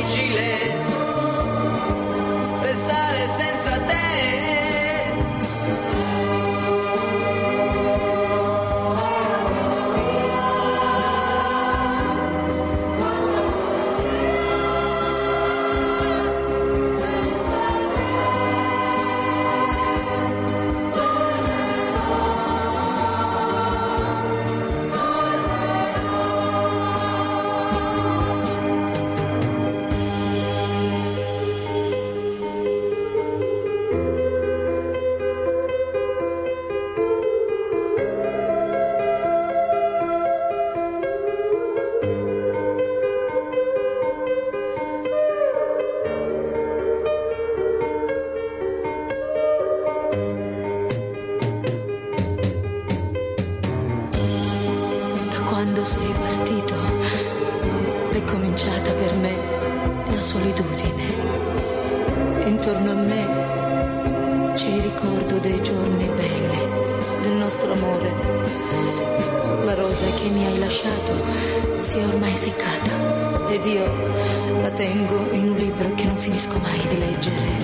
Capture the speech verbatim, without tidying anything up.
difficile restare senza te. Quando sei partito è cominciata per me la solitudine. Intorno a me c'è il ricordo dei giorni belli, del nostro amore. La rosa che mi hai lasciato si è ormai seccata ed io la tengo in un libro che non finisco mai di leggere.